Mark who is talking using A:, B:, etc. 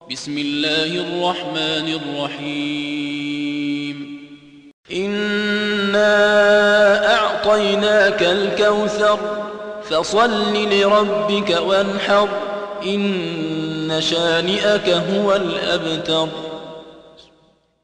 A: بسم الله الرحمن الرحيم إنا أعطيناك الكوثر فصل لربك وانحر إن شانئك هو الأبتر